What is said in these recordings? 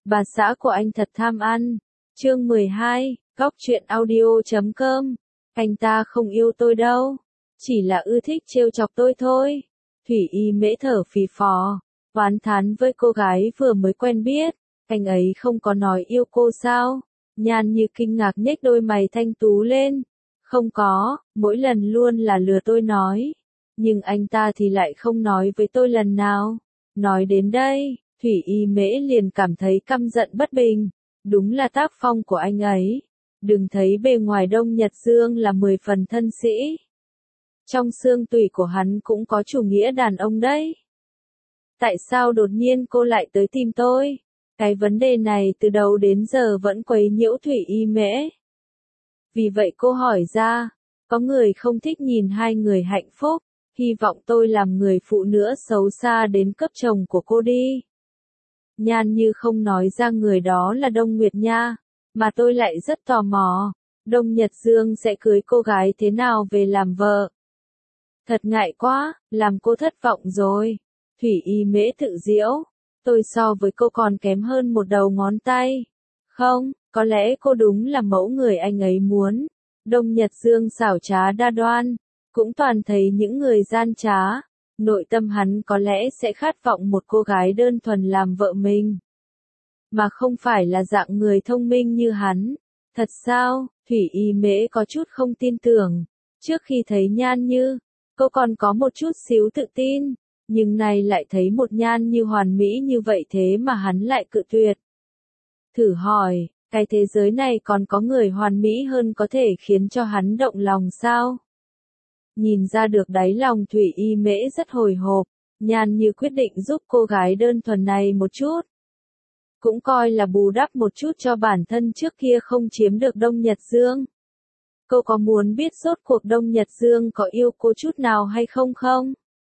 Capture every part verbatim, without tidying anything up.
Bà xã của anh thật tham ăn. Chương mười hai, Góc truyện audio chấm com. Anh ta không yêu tôi đâu. Chỉ là ưa thích trêu chọc tôi thôi. Thủy Y Mễ thở phì phò, oán thán với cô gái vừa mới quen biết. Anh ấy không có nói yêu cô sao? Nhan Như kinh ngạc nhếch đôi mày thanh tú lên. Không có, mỗi lần luôn là lừa tôi nói. Nhưng anh ta thì lại không nói với tôi lần nào. Nói đến đây, Thủy Y Mễ liền cảm thấy căm giận bất bình. Đúng là tác phong của anh ấy. Đừng thấy bề ngoài Đông Nhật Dương là mười phần thân sĩ. Trong xương tủy của hắn cũng có chủ nghĩa đàn ông đấy. Tại sao đột nhiên cô lại tới tìm tôi? Cái vấn đề này từ đầu đến giờ vẫn quấy nhiễu Thủy Y Mễ. Vì vậy cô hỏi ra, có người không thích nhìn hai người hạnh phúc, hy vọng tôi làm người phụ nữ xấu xa đến cấp chồng của cô đi. Nhan Như không nói ra người đó là Đông Nguyệt Nha, mà tôi lại rất tò mò, Đông Nhật Dương sẽ cưới cô gái thế nào về làm vợ. Thật ngại quá, làm cô thất vọng rồi. Thủy Y Mễ tự giễu, tôi so với cô còn kém hơn một đầu ngón tay. Không, có lẽ cô đúng là mẫu người anh ấy muốn. Đông Nhật Dương xảo trá đa đoan, cũng toàn thấy những người gian trá. Nội tâm hắn có lẽ sẽ khát vọng một cô gái đơn thuần làm vợ mình. Mà không phải là dạng người thông minh như hắn. Thật sao? Thủy Y Mễ có chút không tin tưởng. Trước khi thấy Nhan Như, cô còn có một chút xíu tự tin. Nhưng nay lại thấy một Nhan Như hoàn mỹ như vậy thế mà hắn lại cự tuyệt. Thử hỏi, cái thế giới này còn có người hoàn mỹ hơn có thể khiến cho hắn động lòng sao? Nhìn ra được đáy lòng Thủy Y Mễ rất hồi hộp, Nhan Như quyết định giúp cô gái đơn thuần này một chút. Cũng coi là bù đắp một chút cho bản thân trước kia không chiếm được Đông Nhật Dương. Cô có muốn biết rốt cuộc Đông Nhật Dương có yêu cô chút nào hay không không?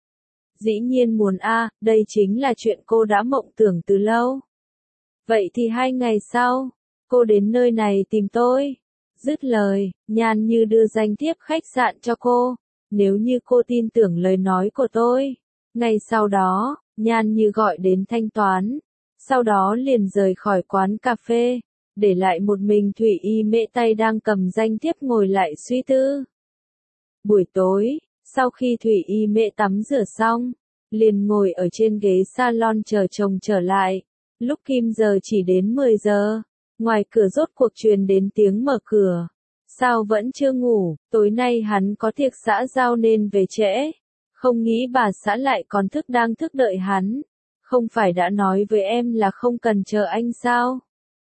Dĩ nhiên muốn a, đây chính là chuyện cô đã mộng tưởng từ lâu. Vậy thì hai ngày sau, cô đến nơi này tìm tôi. Dứt lời, Nhan Như đưa danh thiếp khách sạn cho cô. Nếu như cô tin tưởng lời nói của tôi. Ngay sau đó, Nhan Như gọi đến thanh toán. Sau đó liền rời khỏi quán cà phê. Để lại một mình Thủy Y Mễ tay đang cầm danh thiếp ngồi lại suy tư. Buổi tối, sau khi Thủy Y Mễ tắm rửa xong, liền ngồi ở trên ghế salon chờ chồng trở lại. Lúc kim giờ chỉ đến mười giờ, ngoài cửa rốt cuộc truyền đến tiếng mở cửa. Sao vẫn chưa ngủ, tối nay hắn có tiệc xã giao nên về trễ. Không nghĩ bà xã lại còn thức đang thức đợi hắn. Không phải đã nói với em là không cần chờ anh sao?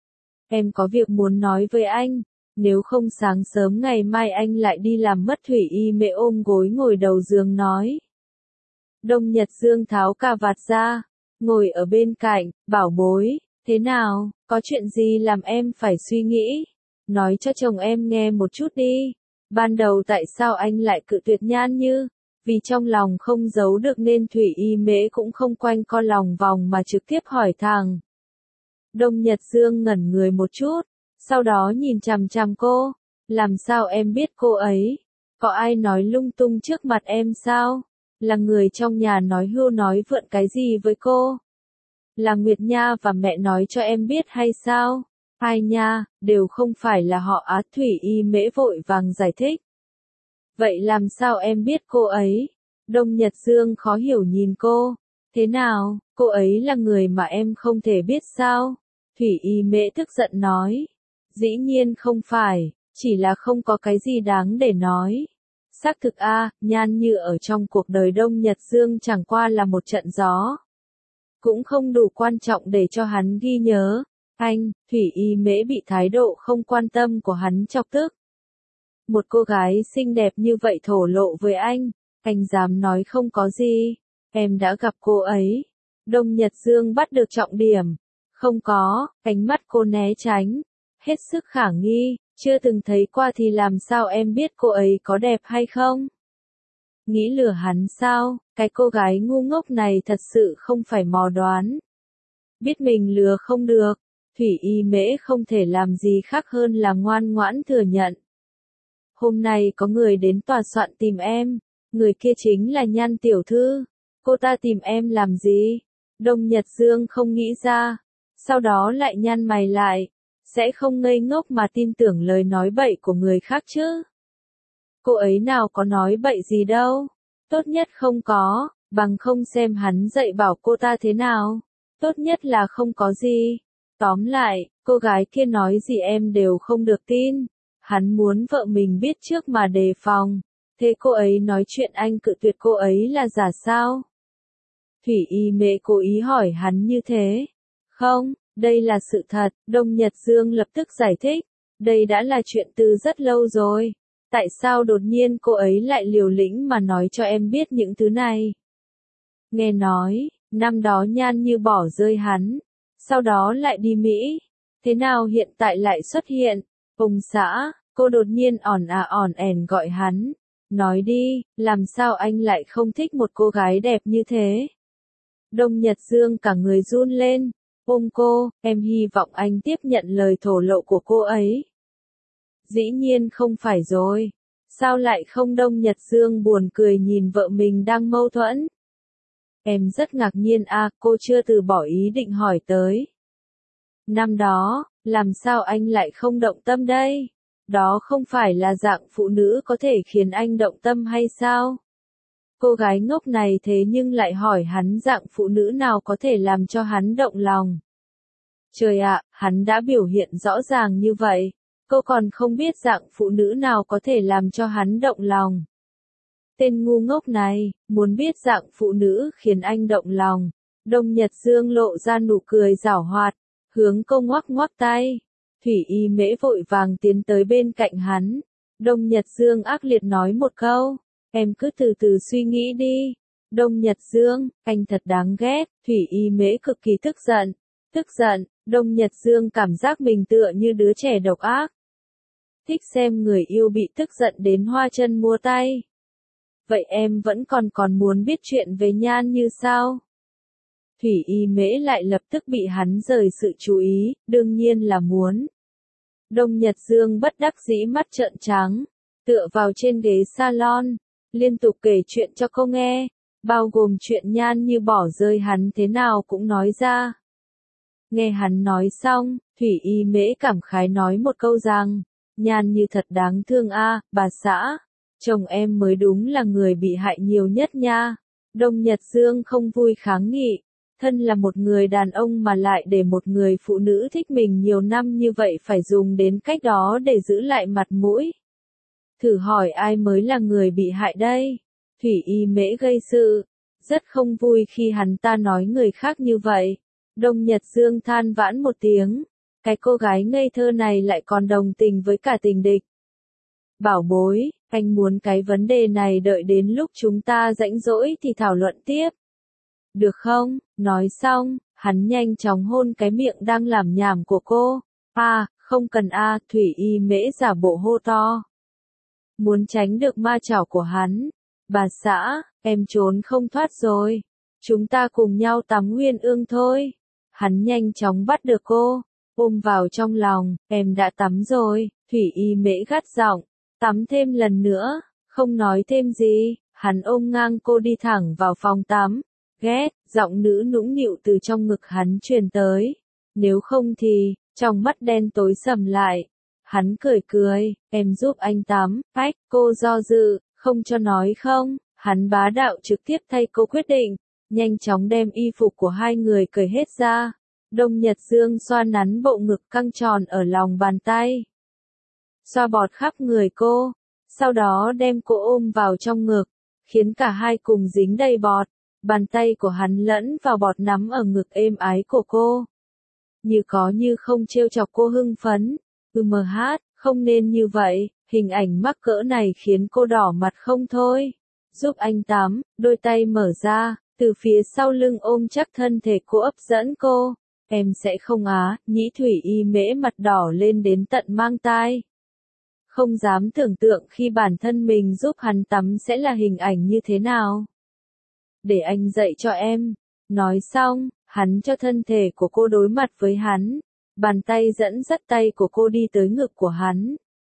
Em có việc muốn nói với anh, nếu không sáng sớm ngày mai anh lại đi làm mất. Thủy Y Mễ ôm gối ngồi đầu giường nói. Đông Nhật Dương tháo cà vạt ra, ngồi ở bên cạnh, bảo bối, thế nào, có chuyện gì làm em phải suy nghĩ? Nói cho chồng em nghe một chút đi. Ban đầu tại sao anh lại cự tuyệt Nhan Như? Vì trong lòng không giấu được nên Thủy Y Mễ cũng không quanh co lòng vòng mà trực tiếp hỏi thẳng. Đông Nhật Dương ngẩn người một chút, sau đó nhìn chằm chằm cô. Làm sao em biết cô ấy? Có ai nói lung tung trước mặt em sao? Là người trong nhà nói hưu nói vượn cái gì với cô? Là Nguyệt Nha và mẹ nói cho em biết hay sao? Hai nha, đều không phải là họ Á. Thủy Y Mễ vội vàng giải thích. Vậy làm sao em biết cô ấy? Đông Nhật Dương khó hiểu nhìn cô. Thế nào, cô ấy là người mà em không thể biết sao? Thủy Y Mễ tức giận nói. Dĩ nhiên không phải, chỉ là không có cái gì đáng để nói. Xác thực a, Nhan Như ở trong cuộc đời Đông Nhật Dương chẳng qua là một trận gió. Cũng không đủ quan trọng để cho hắn ghi nhớ. Anh, Thủy Y Mễ bị thái độ không quan tâm của hắn chọc tức. Một cô gái xinh đẹp như vậy thổ lộ với anh, anh dám nói không có gì. Em đã gặp cô ấy. Đông Nhật Dương bắt được trọng điểm. Không có, ánh mắt cô né tránh. Hết sức khả nghi, chưa từng thấy qua thì làm sao em biết cô ấy có đẹp hay không? Nghĩ lừa hắn sao? Cái cô gái ngu ngốc này thật sự không phải mò đoán. Biết mình lừa không được, Thủy Y Mễ không thể làm gì khác hơn là ngoan ngoãn thừa nhận. Hôm nay có người đến tòa soạn tìm em, người kia chính là Nhan tiểu thư. Cô ta tìm em làm gì? Đông Nhật Dương không nghĩ ra. Sau đó lại nhăn mày lại, sẽ không ngây ngốc mà tin tưởng lời nói bậy của người khác chứ. Cô ấy nào có nói bậy gì đâu, tốt nhất không có, bằng không xem hắn dạy bảo cô ta thế nào, tốt nhất là không có gì. Tóm lại, cô gái kia nói gì em đều không được tin, hắn muốn vợ mình biết trước mà đề phòng, thế cô ấy nói chuyện anh cự tuyệt cô ấy là giả sao? Thủy Y Mễ cố ý hỏi hắn như thế. Không, đây là sự thật, Đông Nhật Dương lập tức giải thích, đây đã là chuyện từ rất lâu rồi. Tại sao đột nhiên cô ấy lại liều lĩnh mà nói cho em biết những thứ này? Nghe nói, năm đó Nhan Như bỏ rơi hắn, sau đó lại đi Mỹ. Thế nào hiện tại lại xuất hiện? Ông xã, cô đột nhiên ỏn à ỏn ẻn gọi hắn. Nói đi, làm sao anh lại không thích một cô gái đẹp như thế? Đông Nhật Dương cả người run lên. Ôm cô, em hy vọng anh tiếp nhận lời thổ lộ của cô ấy. Dĩ nhiên không phải rồi. Sao lại không? Đông Nhật Dương buồn cười nhìn vợ mình đang mâu thuẫn. Em rất ngạc nhiên à, cô chưa từ bỏ ý định hỏi tới. Năm đó, làm sao anh lại không động tâm đây? Đó không phải là dạng phụ nữ có thể khiến anh động tâm hay sao? Cô gái ngốc này thế nhưng lại hỏi hắn dạng phụ nữ nào có thể làm cho hắn động lòng. Trời ạ, hắn đã biểu hiện rõ ràng như vậy, cô còn không biết dạng phụ nữ nào có thể làm cho hắn động lòng. Tên ngu ngốc này, muốn biết dạng phụ nữ khiến anh động lòng. Đông Nhật Dương lộ ra nụ cười giảo hoạt, hướng cô ngoắc ngoắc tay. Thủy Y Mễ vội vàng tiến tới bên cạnh hắn. Đông Nhật Dương ác liệt nói một câu, em cứ từ từ suy nghĩ đi. Đông Nhật Dương, anh thật đáng ghét. Thủy Y Mễ cực kỳ tức giận. Tức giận, Đông Nhật Dương cảm giác mình tựa như đứa trẻ độc ác. Thích xem người yêu bị tức giận đến hoa chân múa tay. Vậy em vẫn còn còn muốn biết chuyện về Nhan Như sao? Thủy Y Mễ lại lập tức bị hắn rời sự chú ý, đương nhiên là muốn. Đông Nhật Dương bất đắc dĩ mắt trợn trắng, tựa vào trên ghế salon, liên tục kể chuyện cho cô nghe, bao gồm chuyện Nhan Như bỏ rơi hắn thế nào cũng nói ra. Nghe hắn nói xong, Thủy Y Mễ cảm khái nói một câu rằng, Nhan Như thật đáng thương a, bà xã. Chồng em mới đúng là người bị hại nhiều nhất nha. Đông Nhật Dương không vui kháng nghị. Thân là một người đàn ông mà lại để một người phụ nữ thích mình nhiều năm như vậy phải dùng đến cách đó để giữ lại mặt mũi. Thử hỏi ai mới là người bị hại đây? Thủy Y Mễ gây sự. Rất không vui khi hắn ta nói người khác như vậy. Đông Nhật Dương than vãn một tiếng. Cái cô gái ngây thơ này lại còn đồng tình với cả tình địch. Bảo bối, anh muốn cái vấn đề này đợi đến lúc chúng ta rảnh rỗi thì thảo luận tiếp. Được không? Nói xong, hắn nhanh chóng hôn cái miệng đang làm nhảm của cô. À, không cần a, à, Thủy Y Mễ giả bộ hô to. Muốn tránh được ma chảo của hắn. Bà xã, em trốn không thoát rồi. Chúng ta cùng nhau tắm Nguyên Ương thôi. Hắn nhanh chóng bắt được cô, ôm vào trong lòng, em đã tắm rồi. Thủy Y Mễ gắt giọng. Tắm thêm lần nữa, không nói thêm gì, hắn ôm ngang cô đi thẳng vào phòng tắm. Ghét, giọng nữ nũng nịu từ trong ngực hắn truyền tới. Nếu không thì, trong mắt đen tối sầm lại. Hắn cười cười, em giúp anh tắm. Ách, cô do dự, không cho nói không. Hắn bá đạo trực tiếp thay cô quyết định, nhanh chóng đem y phục của hai người cởi hết ra. Đông Nhật Dương xoa nắn bộ ngực căng tròn ở lòng bàn tay. Xoa bọt khắp người cô, sau đó đem cô ôm vào trong ngực, khiến cả hai cùng dính đầy bọt. Bàn tay của hắn lẫn vào bọt nắm ở ngực êm ái của cô. Như có như không trêu chọc cô hưng phấn. Ừ mờ hát, không nên như vậy, hình ảnh mắc cỡ này khiến cô đỏ mặt không thôi. Giúp anh tắm, đôi tay mở ra, từ phía sau lưng ôm chắc thân thể cô ấp dẫn cô. Em sẽ không á, nhĩ Thủy Y Mễ mặt đỏ lên đến tận mang tai. Không dám tưởng tượng khi bản thân mình giúp hắn tắm sẽ là hình ảnh như thế nào. Để anh dạy cho em. Nói xong, hắn cho thân thể của cô đối mặt với hắn. Bàn tay dẫn dắt tay của cô đi tới ngực của hắn.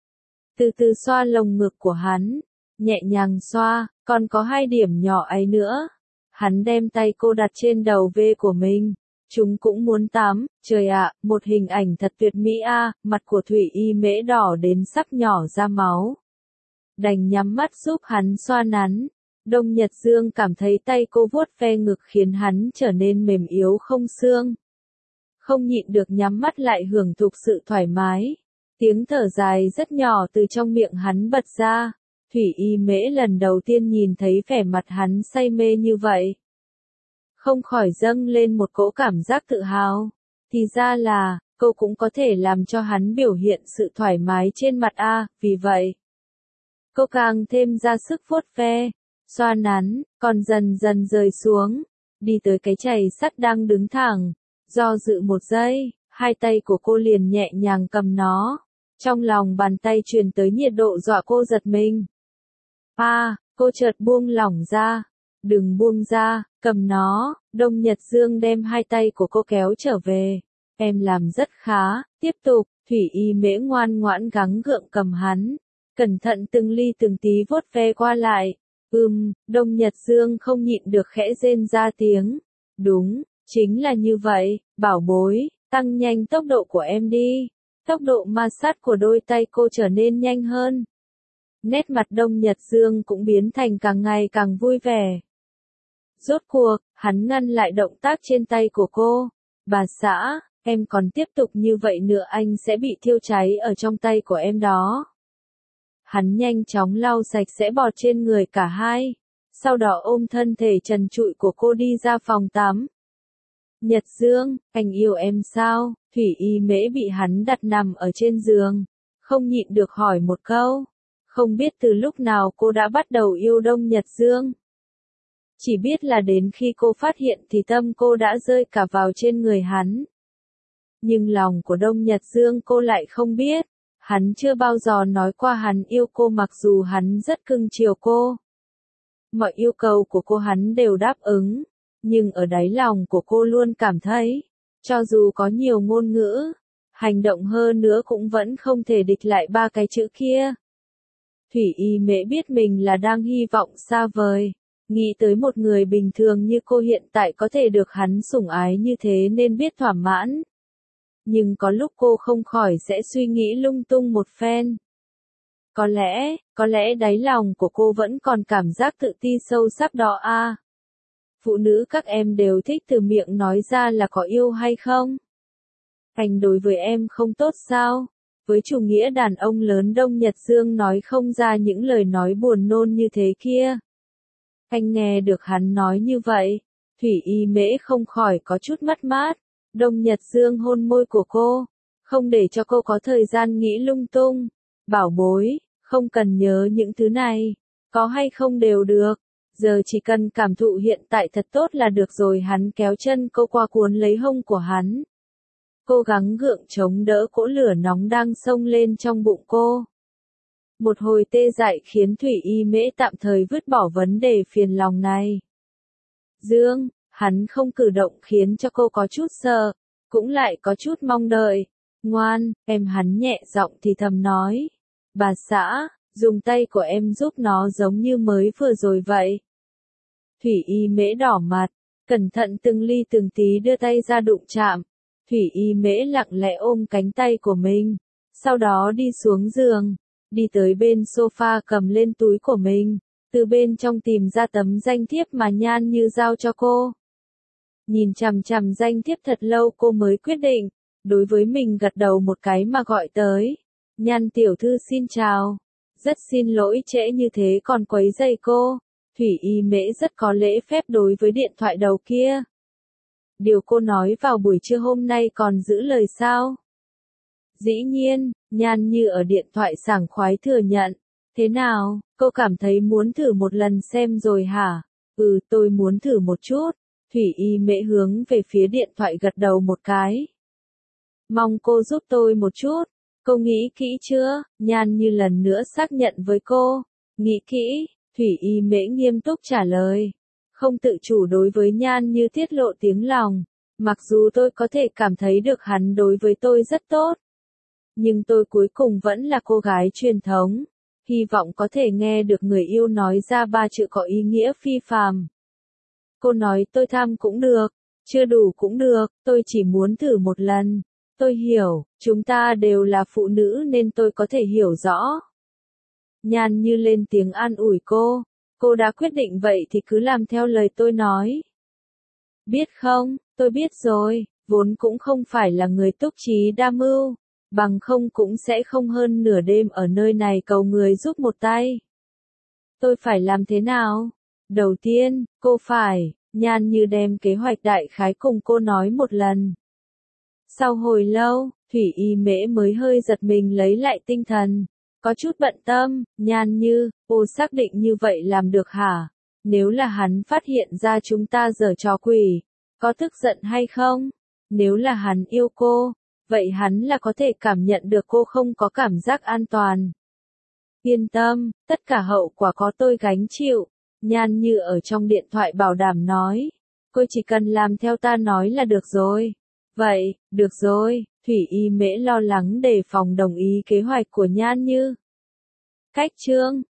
Từ từ xoa lồng ngực của hắn. Nhẹ nhàng xoa, còn có hai điểm nhỏ ấy nữa. Hắn đem tay cô đặt trên đầu V của mình. chúng cũng muốn tắm, trời ạ, một hình ảnh thật tuyệt mỹ a, mặt của Thủy Y Mễ đỏ đến sắp nhỏ ra máu. Đành nhắm mắt giúp hắn xoa nắn. Đông Nhật Dương cảm thấy tay cô vuốt ve ngực khiến hắn trở nên mềm yếu không xương. Không nhịn được nhắm mắt lại hưởng thụ sự thoải mái. Tiếng thở dài rất nhỏ từ trong miệng hắn bật ra. Thủy Y Mễ lần đầu tiên nhìn thấy vẻ mặt hắn say mê như vậy. Không khỏi dâng lên một cỗ cảm giác tự hào. Thì ra là, cô cũng có thể làm cho hắn biểu hiện sự thoải mái trên mặt a, vì vậy. Cô càng thêm ra sức vuốt ve, xoa nắn, còn dần dần rời xuống, đi tới cái chày sắt đang đứng thẳng. Do dự một giây, hai tay của cô liền nhẹ nhàng cầm nó. Trong lòng bàn tay truyền tới nhiệt độ dọa cô giật mình. À, cô chợt buông lỏng ra. Đừng buông ra, cầm nó. Đông Nhật Dương đem hai tay của cô kéo trở về. Em làm rất khá, tiếp tục. Thủy Y Mễ ngoan ngoãn gắng gượng cầm hắn. Cẩn thận từng ly từng tí vuốt ve qua lại. Ừm, Đông Nhật Dương không nhịn được khẽ rên ra tiếng. Đúng, chính là như vậy, bảo bối, tăng nhanh tốc độ của em đi. Tốc độ ma sát của đôi tay cô trở nên nhanh hơn. Nét mặt Đông Nhật Dương cũng biến thành càng ngày càng vui vẻ. Rốt cuộc, hắn ngăn lại động tác trên tay của cô. Bà xã, em còn tiếp tục như vậy nữa anh sẽ bị thiêu cháy ở trong tay của em đó. Hắn nhanh chóng lau sạch sẽ bọt trên người cả hai. Sau đó ôm thân thể trần trụi của cô đi ra phòng tắm. Nhật Dương, anh yêu em sao? Thủy Y Mễ bị hắn đặt nằm ở trên giường. Không nhịn được hỏi một câu. Không biết từ lúc nào cô đã bắt đầu yêu Đông Nhật Dương. Chỉ biết là đến khi cô phát hiện thì tâm cô đã rơi cả vào trên người hắn. Nhưng lòng của Đông Nhật Dương cô lại không biết. Hắn chưa bao giờ nói qua hắn yêu cô mặc dù hắn rất cưng chiều cô. Mọi yêu cầu của cô hắn đều đáp ứng. Nhưng ở đáy lòng của cô luôn cảm thấy, cho dù có nhiều ngôn ngữ, hành động hơn nữa cũng vẫn không thể địch lại ba cái chữ kia. Thủy Y Mễ biết mình là đang hy vọng xa vời, nghĩ tới một người bình thường như cô hiện tại có thể được hắn sủng ái như thế nên biết thỏa mãn. Nhưng có lúc cô không khỏi sẽ suy nghĩ lung tung một phen. Có lẽ, có lẽ đáy lòng của cô vẫn còn cảm giác tự ti sâu sắc đó a. Phụ nữ các em đều thích từ miệng nói ra là có yêu hay không? Anh đối với em không tốt sao? Với chủ nghĩa đàn ông lớn Đông Nhật Dương nói không ra những lời nói buồn nôn như thế kia. Anh nghe được hắn nói như vậy, Thủy Y Mễ không khỏi có chút mất mát. Đông Nhật Dương hôn môi của cô, không để cho cô có thời gian nghĩ lung tung. Bảo bối, không cần nhớ những thứ này, có hay không đều được. Giờ chỉ cần cảm thụ hiện tại thật tốt là được rồi. Hắn kéo chân cô qua cuốn lấy hông của hắn. Cố gắng gượng chống đỡ cỗ lửa nóng đang xông lên trong bụng cô. Một hồi tê dại khiến Thủy Y Mễ tạm thời vứt bỏ vấn đề phiền lòng này. Dương, hắn không cử động khiến cho cô có chút sợ, cũng lại có chút mong đợi. Ngoan, em hắn nhẹ giọng thì thầm nói. Bà xã, dùng tay của em giúp nó giống như mới vừa rồi vậy. Thủy Y Mễ đỏ mặt, cẩn thận từng ly từng tí đưa tay ra đụng chạm. Thủy Y Mễ lặng lẽ ôm cánh tay của mình, sau đó đi xuống giường, đi tới bên sofa cầm lên túi của mình, từ bên trong tìm ra tấm danh thiếp mà Nhan Như giao cho cô. Nhìn chằm chằm danh thiếp thật lâu cô mới quyết định, đối với mình gật đầu một cái mà gọi tới. Nhan tiểu thư xin chào, rất xin lỗi trễ như thế còn quấy rầy cô. Thủy Y Mễ rất có lễ phép đối với điện thoại đầu kia. Điều cô nói vào buổi trưa hôm nay còn giữ lời sao? Dĩ nhiên, Nhan Như ở điện thoại sảng khoái thừa nhận. Thế nào, cô cảm thấy muốn thử một lần xem rồi hả? Ừ, tôi muốn thử một chút. Thủy Y Mễ hướng về phía điện thoại gật đầu một cái. Mong cô giúp tôi một chút. Cô nghĩ kỹ chưa? Nhan Như lần nữa xác nhận với cô. Nghĩ kỹ. Thủy Y Mễ nghiêm túc trả lời. Không tự chủ đối với Nhan Như tiết lộ tiếng lòng. Mặc dù tôi có thể cảm thấy được hắn đối với tôi rất tốt. Nhưng tôi cuối cùng vẫn là cô gái truyền thống. Hy vọng có thể nghe được người yêu nói ra ba chữ có ý nghĩa phi phàm. Cô nói tôi tham cũng được. Chưa đủ cũng được, tôi chỉ muốn thử một lần. Tôi hiểu, chúng ta đều là phụ nữ nên tôi có thể hiểu rõ. Nhan Như lên tiếng an ủi cô. Cô đã quyết định vậy thì cứ làm theo lời tôi nói. Biết không, tôi biết rồi, vốn cũng không phải là người túc trí đa mưu, bằng không cũng sẽ không hơn nửa đêm ở nơi này cầu người giúp một tay. Tôi phải làm thế nào? Đầu tiên, cô phải, Nhan Như đem kế hoạch đại khái cùng cô nói một lần. Sau hồi lâu, Thủy Y Mễ mới hơi giật mình lấy lại tinh thần. Có chút bận tâm, Nhan Như, cô xác định như vậy làm được hả? Nếu là hắn phát hiện ra chúng ta giở trò quỷ, có tức giận hay không? Nếu là hắn yêu cô, vậy hắn là có thể cảm nhận được cô không có cảm giác an toàn. Yên tâm, tất cả hậu quả có tôi gánh chịu, Nhan Như ở trong điện thoại bảo đảm nói. Cô chỉ cần làm theo ta nói là được rồi. Vậy, được rồi, Thủy Y Mễ lo lắng đề phòng đồng ý kế hoạch của Nhan Như. Cách chương